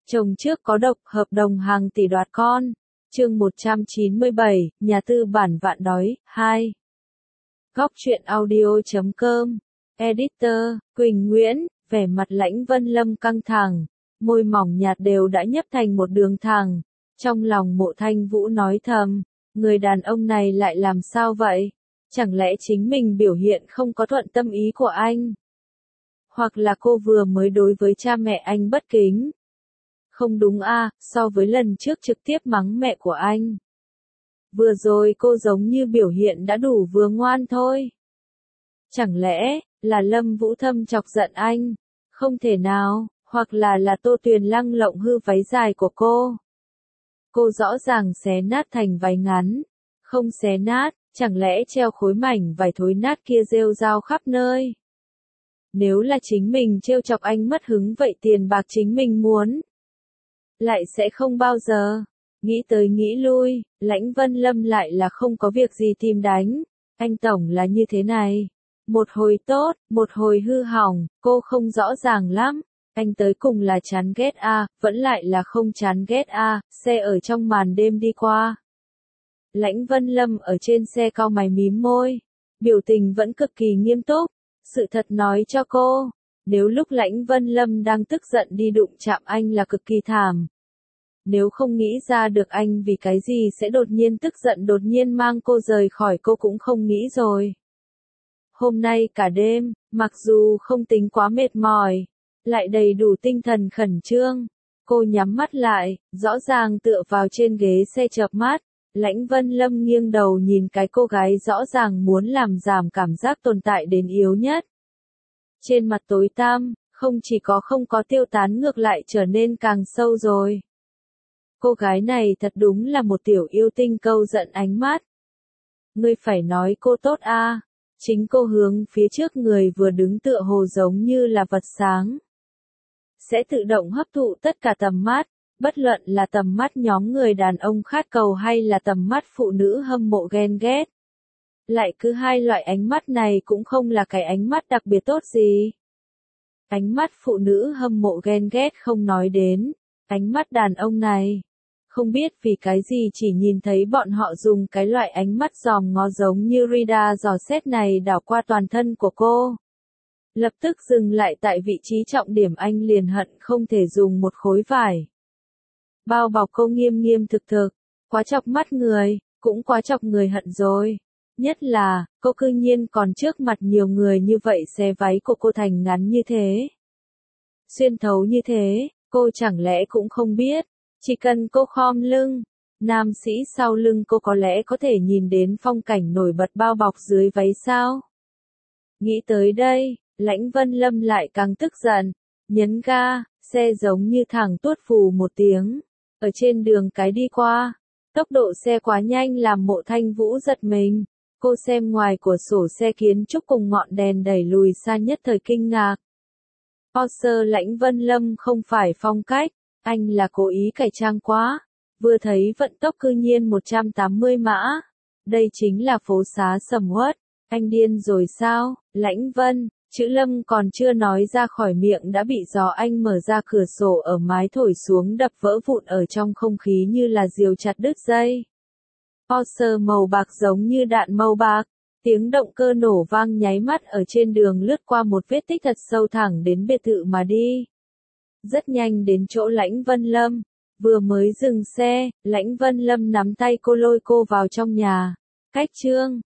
Chồng trước có độc, hợp đồng hàng tỷ đoạt con. Chương 197, nhà tư bản vạn đói, 2. Góc truyện audio.com. Editor, Quỳnh Nguyễn, vẻ mặt Lãnh Vân Lâm căng thẳng, môi mỏng nhạt đều đã nhấp thành một đường thẳng. Trong lòng Mộ Thanh Vũ nói thầm, người đàn ông này lại làm sao vậy? Chẳng lẽ chính mình biểu hiện không có thuận tâm ý của anh? Hoặc là cô vừa mới đối với cha mẹ anh bất kính? Không đúng a, so với lần trước trực tiếp mắng mẹ của anh. Vừa rồi cô giống như biểu hiện đã đủ vừa ngoan thôi. Chẳng lẽ, là Lâm Vũ Thâm chọc giận anh? Không thể nào, hoặc là Tô Tuyền Lăng lộng hư váy dài của cô. Cô rõ ràng xé nát thành váy ngắn. Không xé nát, chẳng lẽ treo khối mảnh vải thối nát kia rêu rao khắp nơi? Nếu là chính mình trêu chọc anh mất hứng vậy tiền bạc chính mình muốn lại sẽ không bao giờ. Nghĩ tới nghĩ lui, Lãnh Vân Lâm lại là không có việc gì tìm đánh. Anh tổng là như thế này. Một hồi tốt, một hồi hư hỏng, cô không rõ ràng lắm. Anh tới cùng là chán ghét a, vẫn lại là không chán ghét a, xe ở trong màn đêm đi qua. Lãnh Vân Lâm ở trên xe cau mày mím môi, biểu tình vẫn cực kỳ nghiêm túc. Sự thật nói cho cô, nếu lúc Lãnh Vân Lâm đang tức giận đi đụng chạm anh là cực kỳ thảm. Nếu không nghĩ ra được anh vì cái gì sẽ đột nhiên tức giận đột nhiên mang cô rời khỏi cô cũng không nghĩ rồi. Hôm nay cả đêm, mặc dù không tính quá mệt mỏi, lại đầy đủ tinh thần khẩn trương. Cô nhắm mắt lại, rõ ràng tựa vào trên ghế xe chợp mắt. Lãnh Vân Lâm nghiêng đầu nhìn cái cô gái rõ ràng muốn làm giảm cảm giác tồn tại đến yếu nhất. Trên mặt tối tăm, không chỉ có không có tiêu tán ngược lại trở nên càng sâu rồi. Cô gái này thật đúng là một tiểu yêu tinh câu giận ánh mắt. Ngươi phải nói cô tốt a. Chính cô hướng phía trước người vừa đứng tựa hồ giống như là vật sáng. Sẽ tự động hấp thụ tất cả tầm mắt, bất luận là tầm mắt nhóm người đàn ông khát cầu hay là tầm mắt phụ nữ hâm mộ ghen ghét. Lại cứ hai loại ánh mắt này cũng không là cái ánh mắt đặc biệt tốt gì. Ánh mắt phụ nữ hâm mộ ghen ghét không nói đến, ánh mắt đàn ông này. Không biết vì cái gì chỉ nhìn thấy bọn họ dùng cái loại ánh mắt dòm ngó giống như radar dò xét này đảo qua toàn thân của cô. Lập tức dừng lại tại vị trí trọng điểm anh liền hận không thể dùng một khối vải bao bọc cô nghiêm nghiêm thực thực, quá chọc mắt người, cũng quá chọc người hận rồi. Nhất là, cô cư nhiên còn trước mặt nhiều người như vậy xé váy của cô thành ngắn như thế. Xuyên thấu như thế, cô chẳng lẽ cũng không biết. Chỉ cần cô khom lưng, nam sĩ sau lưng cô có lẽ có thể nhìn đến phong cảnh nổi bật bao bọc dưới váy sao? Nghĩ tới đây, Lãnh Vân Lâm lại càng tức giận, nhấn ga, xe giống như thẳng tuốt phù một tiếng, ở trên đường cái đi qua. Tốc độ xe quá nhanh làm Mộ Thanh Vũ giật mình, cô xem ngoài cửa sổ xe kiến trúc cùng ngọn đèn đẩy lùi xa nhất thời kinh ngạc. Porsche Lãnh Vân Lâm không phải phong cách. Anh là cố ý cải trang quá, vừa thấy vận tốc cư nhiên 180 mã. Đây chính là phố xá sầm uất, anh điên rồi sao? Lãnh Vân, chữ Lâm còn chưa nói ra khỏi miệng đã bị gió anh mở ra cửa sổ ở mái thổi xuống đập vỡ vụn ở trong không khí như là diều chặt đứt dây. Porsche màu bạc giống như đạn màu bạc, tiếng động cơ nổ vang nháy mắt ở trên đường lướt qua một vết tích thật sâu thẳng đến biệt thự mà đi. Rất nhanh đến chỗ Lãnh Vân Lâm, vừa mới dừng xe, Lãnh Vân Lâm nắm tay cô lôi cô vào trong nhà. Cách Trương,